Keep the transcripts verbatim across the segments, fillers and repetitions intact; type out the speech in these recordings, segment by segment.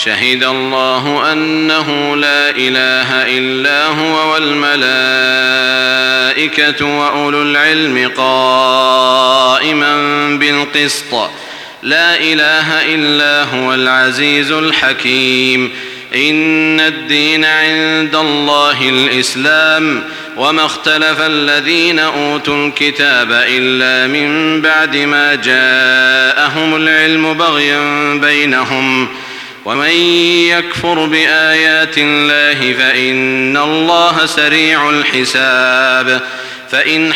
شهد الله أنه لا إله إلا هو والملائكة وأولو العلم قائما بالقسط لا إله إلا هو العزيز الحكيم إن الدين عند الله الإسلام وما اختلف الذين أوتوا الكتاب إلا من بعد ما جاءهم العلم بغيا بينهم ومن يكفر بآيات الله فإن الله سريع الحساب فإن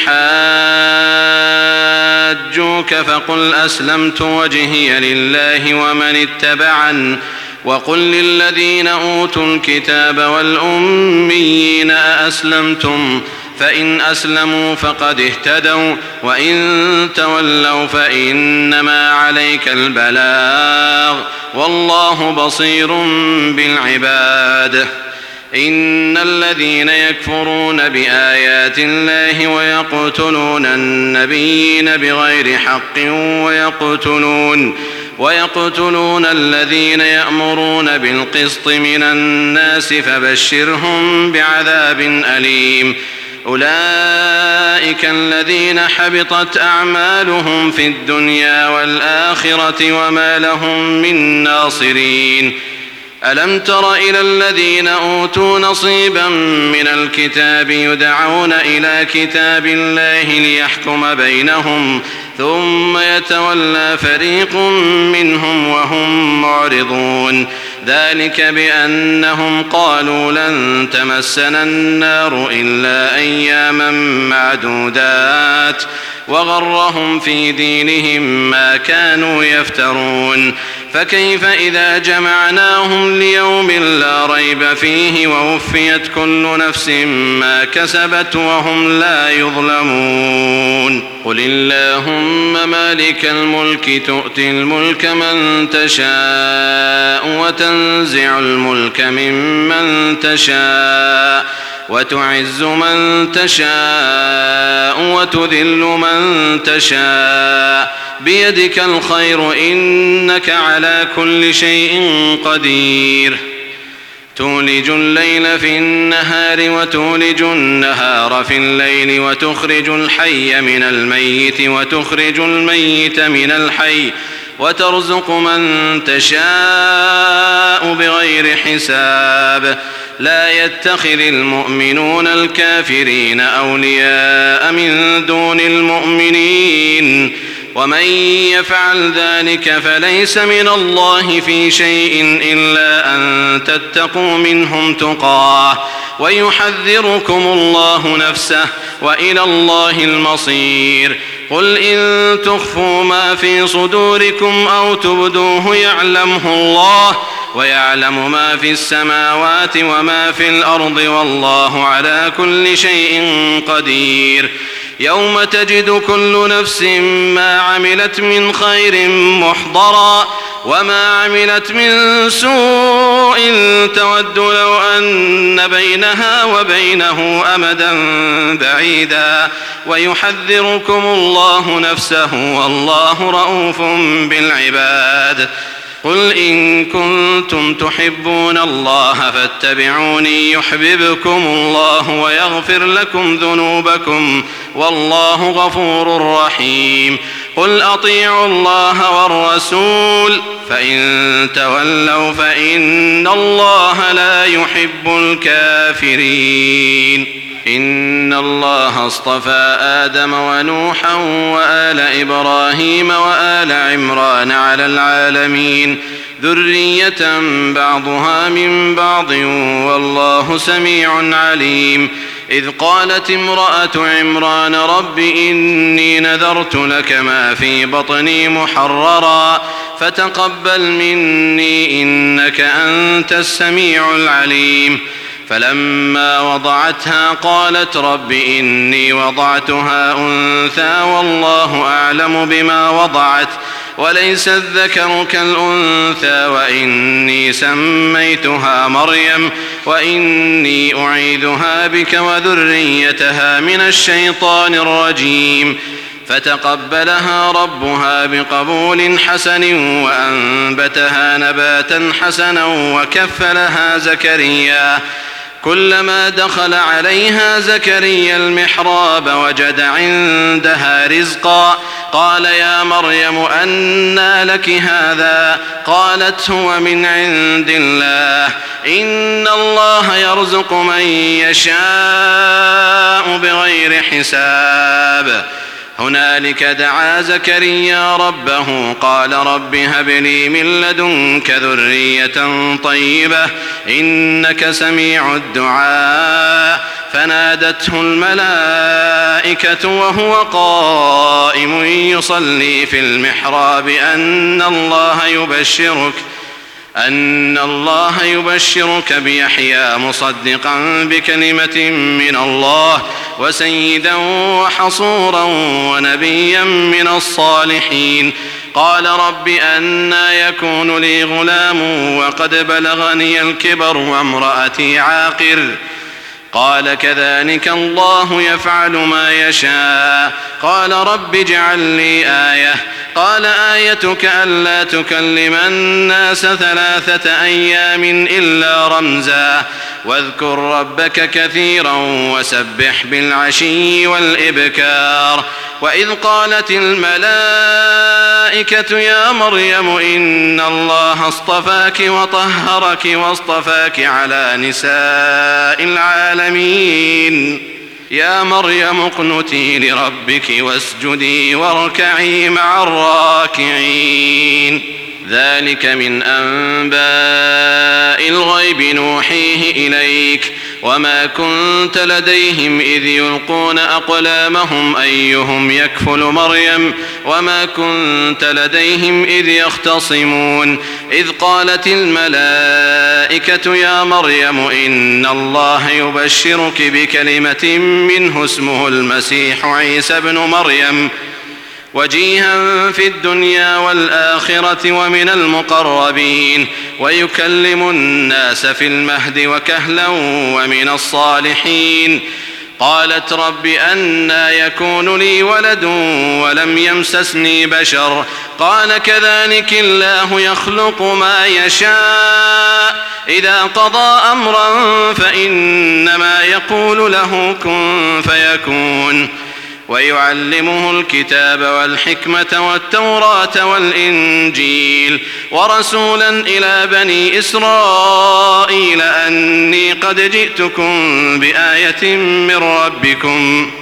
حاجوك فقل أسلمت وجهي لله ومن اتبعن وقل للذين أوتوا الكتاب والأميين أأسلمتم فإن أسلموا فقد اهتدوا وإن تولوا فإنما عليك البلاغ والله بصير بالعباد إن الذين يكفرون بآيات الله ويقتلون النبيين بغير حق ويقتلون ويقتلون الذين يأمرون بالقسط من الناس فبشرهم بعذاب أليم أولئك الذين حبطت أعمالهم في الدنيا والآخرة وما لهم من ناصرين ألم تر إلى الذين أوتوا نصيبا من الكتاب يدعون إلى كتاب الله ليحكم بينهم ثم يتولى فريق منهم وهم معرضون ذلك بأنهم قالوا لن تمسنا النار إلا أياما معدودات وغرهم في دينهم ما كانوا يفترون فكيف إذا جمعناهم ليوم لا ريب فيه ووفيت كل نفس ما كسبت وهم لا يظلمون قل اللهم مالك الملك تؤتي الملك من تشاء وتنزع الملك ممن تشاء وتعز من تشاء وتذل من تشاء بيدك الخير إنك على كل شيء قدير تولج الليل في النهار وتولج النهار في الليل وتخرج الحي من الميت وتخرج الميت من الحي وترزق من تشاء بغير حساب لا يتخذ المؤمنون الكافرين أولياء من دون المؤمنين ومن يفعل ذلك فليس من الله في شيء إلا أن تتقوا منهم تقاه ويحذركم الله نفسه وإلى الله المصير قل إن تخفوا ما في صدوركم أو تبدوه يعلمه الله ويعلم ما في السماوات وما في الأرض والله على كل شيء قدير يوم تجد كل نفس ما عملت من خير محضرا وما عملت من سوء تود لو أن بينها وبينه أمدا بعيدا ويحذركم الله نفسه والله رؤوف بالعباد قل إن كنتم تحبون الله فاتبعوني يحببكم الله ويغفر لكم ذنوبكم والله غفور رحيم قل أطيعوا الله والرسول فإن تولوا فإن الله لا يحب الكافرين إن الله اصطفى آدم ونوحا وآل إبراهيم وآل عمران على العالمين ذرية بعضها من بعض والله سميع عليم إذ قالت امرأة عمران رب إني نذرت لك ما في بطني محررا فتقبل مني إنك أنت السميع العليم فلما وضعتها قالت رب إني وضعتها أنثى والله أعلم بما وضعت وليس الذكر كالأنثى وإني سميتها مريم وإني أعيذها بك وذريتها من الشيطان الرجيم فتقبلها ربها بقبول حسن وأنبتها نباتا حسنا وكفلها زكريا. كلما دخل عليها زكريا المحراب وجد عندها رزقا قال يا مريم أنى لك هذا؟ قالت هو من عند الله إن الله يرزق من يشاء بغير حساب. هنالك دعا زكريا ربه قال رب هب لي من لدنك ذرية طيبة إنك سميع الدعاء. فنادته الملائكة وهو قائم يصلي في المحراب أن الله يبشرك أن الله يبشرك بيحيى مصدقا بكلمة من الله وسيدا وحصورا ونبيا من الصالحين. قال رب أنى يكون لي غلام وقد بلغني الكبر وامرأتي عاقر؟ قال كذلك الله يفعل ما يشاء. قال رب اجعل لي آية. قال آيتك ألا تكلم الناس ثلاثة أيام إلا رمزا واذكر ربك كثيرا وسبح بالعشي والإبكار. وإذ قالت الملائكة يا مريم إن الله اصطفاك وطهرك واصطفاك على نساء العالمين يا مريم اقنتي لربك واسجدي واركعي مع الراكعين. ذلك من أنباء الغيب نوحيه إليك وما كنت لديهم إذ يلقون أقلامهم أيهم يكفل مريم وما كنت لديهم إذ يختصمون. إذ قالت الملائكة يا مريم إن الله يبشرك بكلمة منه اسمه المسيح عيسى ابن مريم وجيها في الدنيا والآخرة ومن المقربين ويكلم الناس في المهد وكهلا ومن الصالحين. قالت رب أنى يكون لي ولد ولم يمسسني بشر؟ قال كذلك الله يخلق ما يشاء إذا قضى أمرا فإنما يقول له كن فيكون. ويعلمه الكتاب والحكمة والتوراة والإنجيل ورسولا إلى بني إسرائيل أني قد جئتكم بآية من ربكم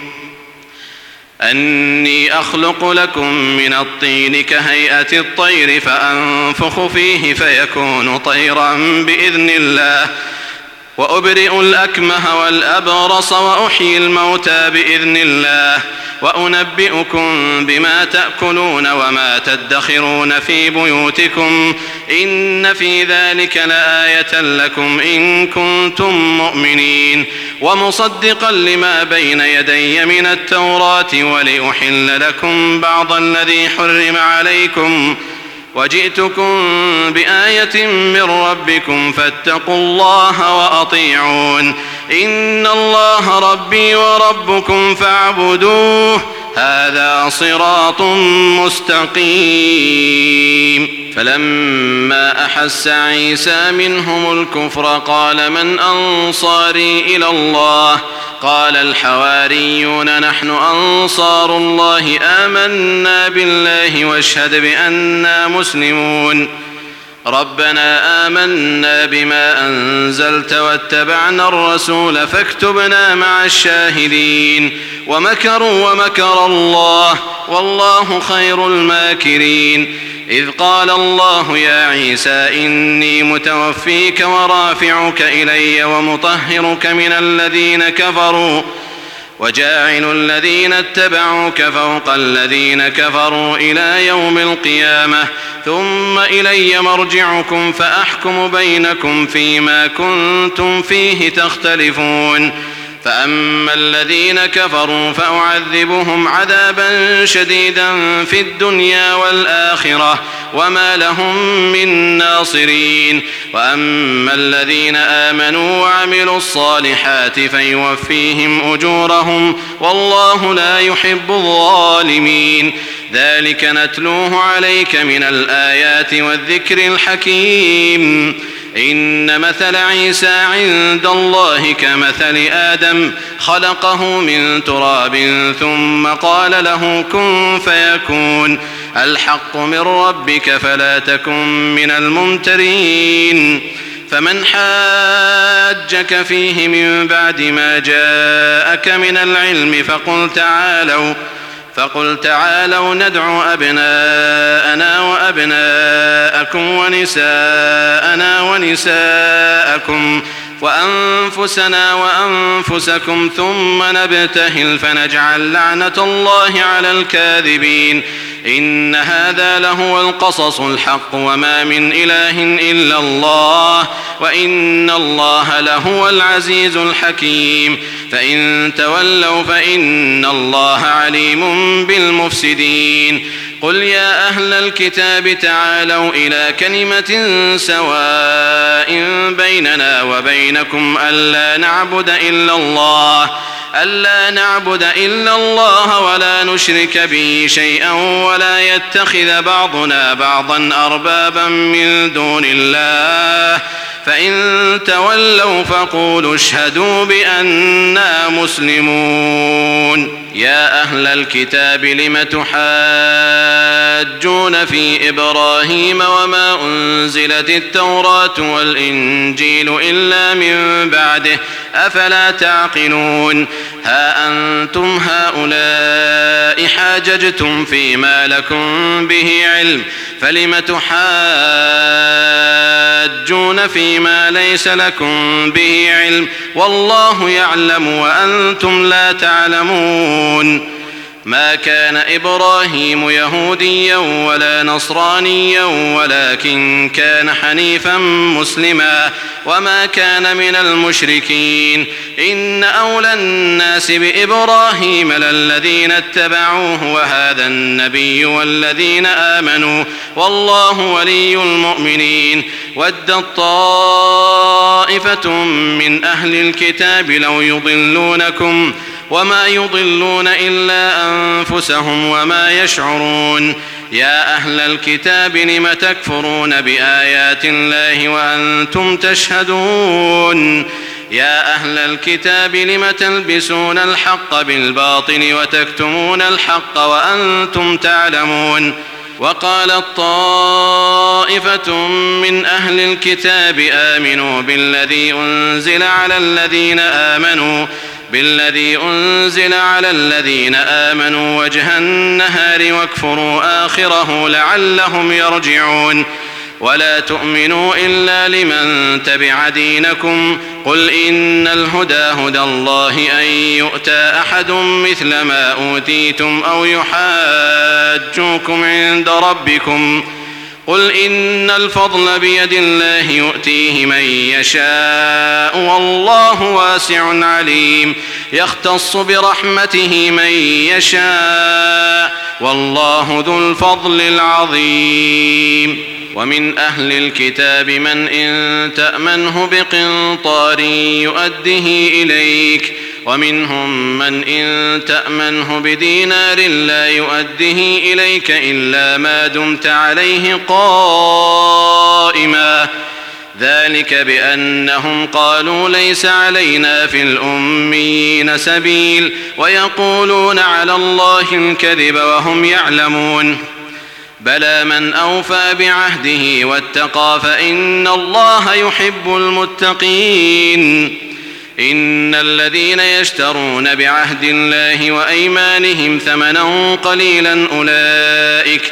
أني أخلق لكم من الطين كهيئة الطير فأنفخ فيه فيكون طيرا بإذن الله وأبرئ الأكمه والأبرص وأحيي الموتى بإذن الله وأنبئكم بما تأكلون وما تدخرون في بيوتكم إن في ذلك لآية لكم إن كنتم مؤمنين. ومصدقا لما بين يدي من التوراة ولأحل لكم بعض الذي حرم عليكم وجئتكم بآية من ربكم فاتقوا الله وأطيعون إن الله ربي وربكم فاعبدوه هذا صراط مستقيم. فلما أحس عيسى منهم الكفر قال من أنصاري إلى الله؟ قال الحواريون نحن أنصار الله آمنا بالله واشهد بأننا مسلمون. ربنا آمنا بما أنزلت واتبعنا الرسول فاكتبنا مع الشاهدين. ومكروا ومكر الله والله خير الماكرين. إذ قال الله يا عيسى إني متوفيك ورافعك إلي ومطهرك من الذين كفروا وجاعل الذين اتبعوك فوق الذين كفروا إلى يوم القيامة ثم إلي مرجعكم فأحكم بينكم فيما كنتم فيه تختلفون. فأما الذين كفروا فأعذبهم عذابا شديدا في الدنيا والآخرة وما لهم من ناصرين. وأما الذين آمنوا وعملوا الصالحات فيوفيهم أجورهم والله لا يحب الظالمين. ذلك نتلوه عليك من الآيات والذكر الحكيم. إن مثل عيسى عند الله كمثل آدم خلقه من تراب ثم قال له كن فيكون. الحق من ربك فلا تكن من الممترين. فمن حاجك فيه من بعد ما جاءك من العلم فقل تعالوا فقل تعالوا ندعو أبناءنا وأبناءكم ونساءنا ونساءكم وأنفسنا وأنفسكم ثم نبتهل فنجعل لعنة الله على الكاذبين. إن هذا لهو القصص الحق وما من إله إلا الله وإن الله لهو العزيز الحكيم. فإن تولوا فإن الله عليم بالمفسدين. قل يا أهل الكتاب تعالوا إلى كلمة سواء بيننا وبينكم ألا نعبد إلا الله ألا نعبد إلا الله ولا نشرك به شيئا ولا يتخذ بعضنا بعضا أربابا من دون الله فإن تولوا فقولوا اشهدوا بأننا مسلمون. يا أهل الكتاب لم تحاجون في إبراهيم وما أنزلت التوراة والإنجيل إلا من بعده أفلا تعقلون. ها أنتم هؤلاء حاججتم فيما لكم به علم فلم تحاجون فيما ليس لكم به علم والله يعلم وأنتم لا تعلمون. ما كان إبراهيم يهوديا ولا نصرانيا ولكن كان حنيفا مسلما وما كان من المشركين. إن أولى الناس بإبراهيم للذين اتبعوه وهذا النبي والذين آمنوا والله ولي المؤمنين. ودت طائفة من أهل الكتاب لو يضلونكم وما يضلون إلا أنفسهم وما يشعرون. يا أهل الكتاب لم تكفرون بآيات الله وأنتم تشهدون. يا أهل الكتاب لم تلبسون الحق بالباطل وتكتمون الحق وأنتم تعلمون. وقالت طائفة من أهل الكتاب آمنوا بالذي أنزل على الذين آمنوا بالذي أنزل على الذين آمنوا وجه النهار واكفروا آخره لعلهم يرجعون. ولا تؤمنوا إلا لمن تبع دينكم قل إن الهدى هدى الله أن يؤتى أحد مثل ما أوتيتم أو يحاجوكم عند ربكم قل إن الفضل بيد الله يؤتيه من يشاء والله واسع عليم. يختص برحمته من يشاء والله ذو الفضل العظيم. ومن أهل الكتاب من إن تأمنه بقنطار يؤده إليك ومنهم من إن تأمنه بدينار لا يؤده إليك إلا ما دمت عليه قائما. ذلك بأنهم قالوا ليس علينا في الأميين سبيل ويقولون على الله الكذب وهم يعلمون. بلى من أوفى بعهده واتقى فإن الله يحب المتقين. إن الذين يشترون بعهد الله وأيمانهم ثمنا قليلا أولئك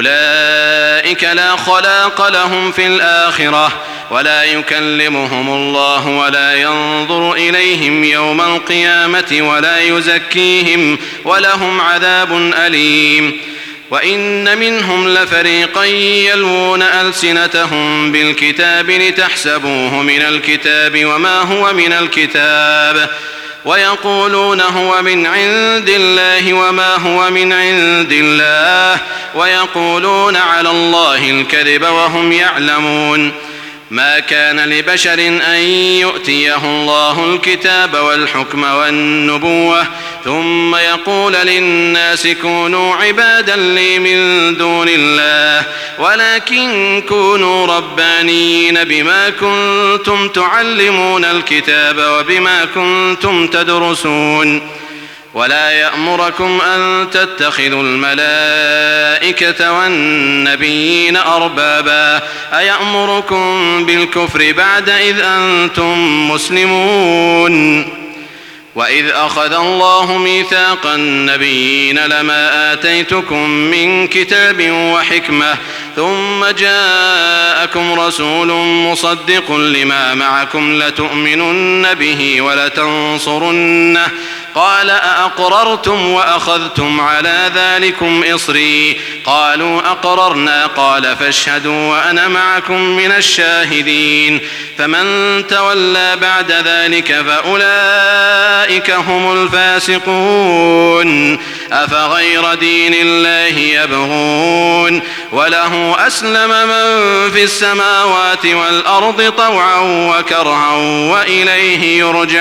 أولئك لا خلاق لهم في الآخرة ولا يكلمهم الله ولا ينظر إليهم يوم القيامة ولا يزكيهم ولهم عذاب أليم. وإن منهم لفريقا يلوون ألسنتهم بالكتاب لتحسبوه من الكتاب وما هو من الكتاب ويقولون هو من عند الله وما هو من عند الله ويقولون على الله الكذب وهم يعلمون. ما كان لبشر أن يؤتيه الله الكتاب والحكم والنبوة ثم يقول للناس كونوا عبادا لي من دون الله ولكن كونوا ربانيين بما كنتم تعلمون الكتاب وبما كنتم تدرسون. ولا يأمركم أن تتخذوا الملائكة والنبيين أربابا أيأمركم بالكفر بعد إذ أنتم مسلمون. وإذ أخذ الله ميثاق النبيين لما آتيتكم من كتاب وحكمة ثم جاءكم رسول مصدق لما معكم لتؤمنن به ولتنصرنه قال أأقررتم وأخذتم على ذلكم إصري قالوا أقررنا قال فاشهدوا وأنا معكم من الشاهدين. فمن تولى بعد ذلك فأولئك هم الفاسقون. أفغير دين الله يبغون وله أسلم من في السماوات والأرض طوعا وكرها وإليه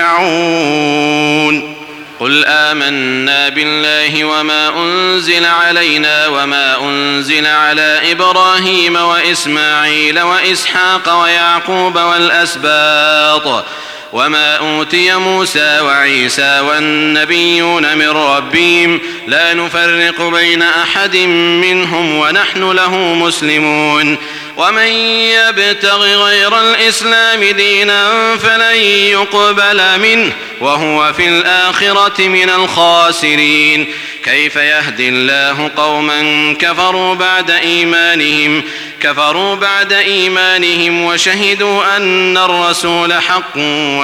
يرجعون. قل آمنا بالله وما أنزل علينا وما أنزل على إبراهيم وإسماعيل وإسحاق ويعقوب والأسباط وما أوتي موسى وعيسى والنبيون من ربهم لا نفرق بين أحد منهم ونحن له مسلمون. ومن يبتغ غير الإسلام دينا فلن يقبل منه وهو في الآخرة من الخاسرين. كيف يهدي الله قوما كفروا بعد إيمانهم كفروا بعد إيمانهم وشهدوا أن الرسول حق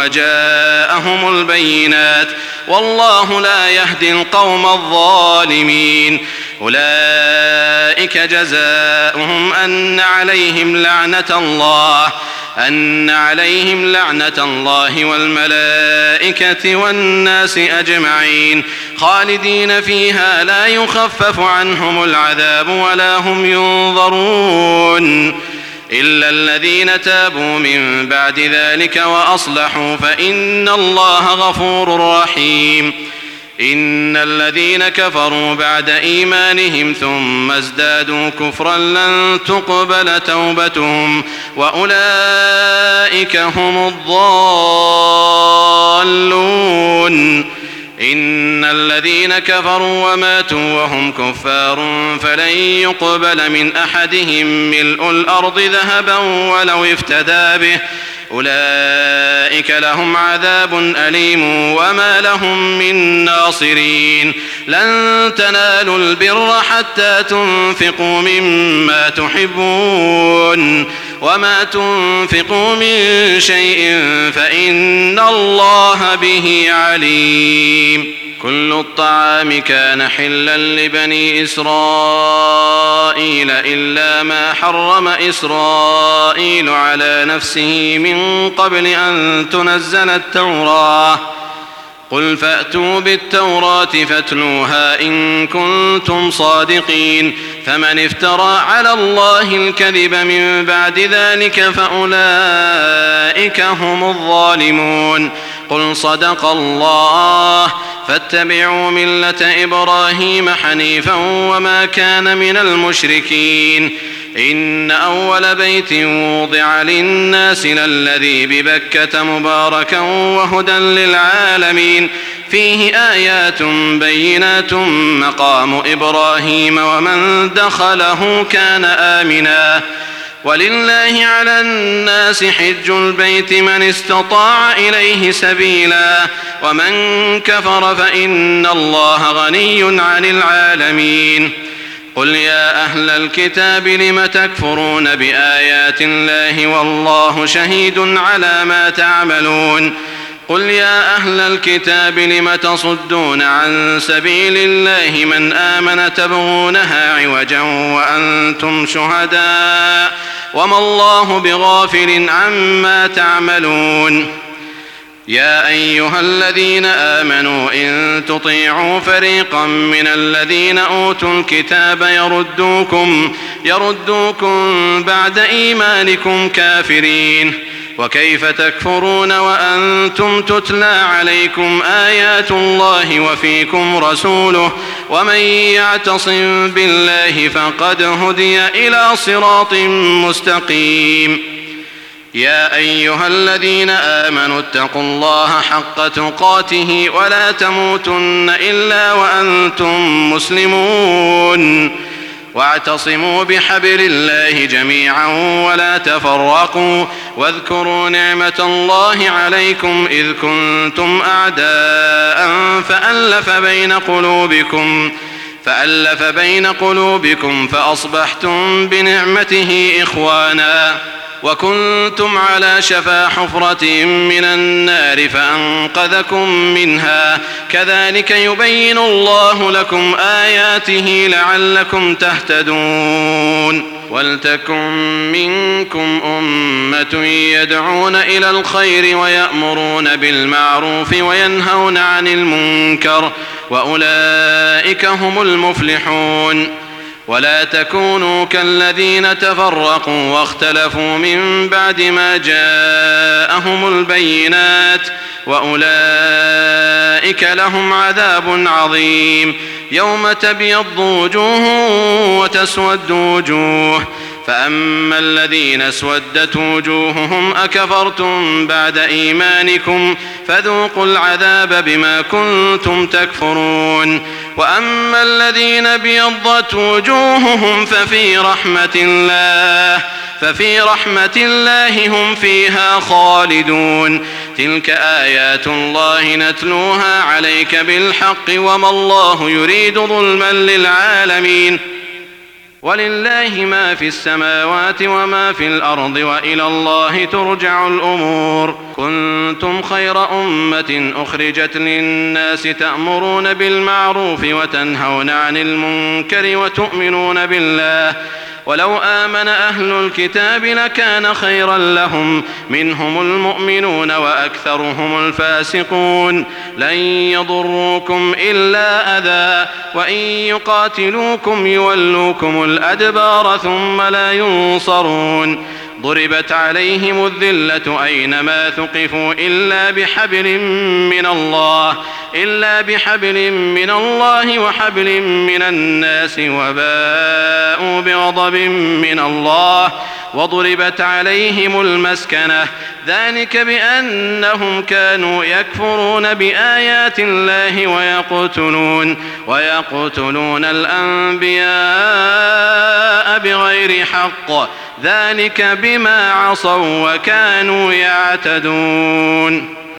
وجاءهم البينات والله لا يهدي القوم الظالمين. أولئك جزاؤهم أن عليهم لعنة الله أن عليهم لعنة الله والملائكة والناس أجمعين خالدين فيها لا يخفف عنهم العذاب ولا هم ينظرون إلا الذين تابوا من بعد ذلك وأصلحوا فإن الله غفور رحيم. إن الذين كفروا بعد إيمانهم ثم ازدادوا كفرا لن تقبل توبتهم وأولئك هم الضالون. إن الذين كفروا وماتوا وهم كفار فلن يقبل من أحدهم ملء الأرض ذهبا ولو افتدى به أولئك لهم عذاب أليم وما لهم من ناصرين. لن تنالوا البر حتى تنفقوا مما تحبون وما تنفقوا من شيء فإن الله به عليم. كل الطعام كان حلا لبني إسرائيل إلا ما حرم إسرائيل على نفسه من قبل أن تنزل التوراة. قل فأتوا بالتوراة فاتلوها إن كنتم صادقين. فمن افترى على الله الكذب من بعد ذلك فأولئك هم الظالمون. قل صدق الله فاتبعوا ملة إبراهيم حنيفا وما كان من المشركين. إن أول بيت وضع للناس للذي ببكة مباركا وهدى للعالمين فيه آيات بينات مقام إبراهيم ومن دخله كان آمنا. ولله على الناس حج البيت من استطاع إليه سبيلا ومن كفر فإن الله غني عن العالمين. قل يا أهل الكتاب لم تكفرون بآيات الله والله شهيد على ما تعملون. قل يا أهل الكتاب لم تصدون عن سبيل الله من آمن تبغونها عوجا وأنتم شهداء وما الله بغافل عما تعملون. يا أيها الذين آمنوا إن تطيعوا فريقا من الذين أوتوا الكتاب يردوكم, يردوكم بعد إيمانكم كافرين. وكيف تكفرون وأنتم تتلى عليكم آيات الله وفيكم رسوله ومن يعتصم بالله فقد هدي إلى صراط مستقيم. يا أيها الذين آمنوا اتقوا الله حق تقاته ولا تموتن إلا وأنتم مسلمون واعتصموا بحبل الله جميعا ولا تفرقوا واذكروا نعمة الله عليكم إذ كنتم أعداء فألف بين قلوبكم فألف بين قلوبكم فأصبحتم بنعمته إخوانا وكنتم على شفا حفرة من النار فأنقذكم منها كذلك يبين الله لكم آياته لعلكم تهتدون. ولتكن منكم أمة يدعون إلى الخير ويأمرون بالمعروف وينهون عن المنكر وأولئك هم المفلحون. ولا تكونوا كالذين تفرقوا واختلفوا من بعد ما جاءهم البينات وأولئك لهم عذاب عظيم. يوم تبيض وجوه وتسود وجوه فأما الذين اسودت وجوههم أكفرتم بعد إيمانكم فذوقوا العذاب بما كنتم تكفرون. وأما الذين ابيضت وجوههم ففي رحمة الله ففي رحمة الله هم فيها خالدون. تلك آيات الله نتلوها عليك بالحق وما الله يريد ظلما للعالمين. ولله ما في السماوات وما في الأرض وإلى الله ترجع الأمور. كنتم خير أمة أخرجت للناس تأمرون بالمعروف وتنهون عن المنكر وتؤمنون بالله ولو آمن أهل الكتاب لكان خيرا لهم منهم المؤمنون وأكثرهم الفاسقون. لن يضروكم إلا أذى وإن يقاتلوكم يولوكم الأدبار ثم لا ينصرون. ضربت عليهم الذلة أينما ثقفوا إلا بحبل من الله إلا بحبل من الله وحبل من الناس وباءوا بغضب من الله وضربت عليهم المسكنة ذلك بأنهم كانوا يكفرون بآيات الله ويقتلون ويقتلون الأنبياء بغير حق ذلك بما عصوا وكانوا يعتدون.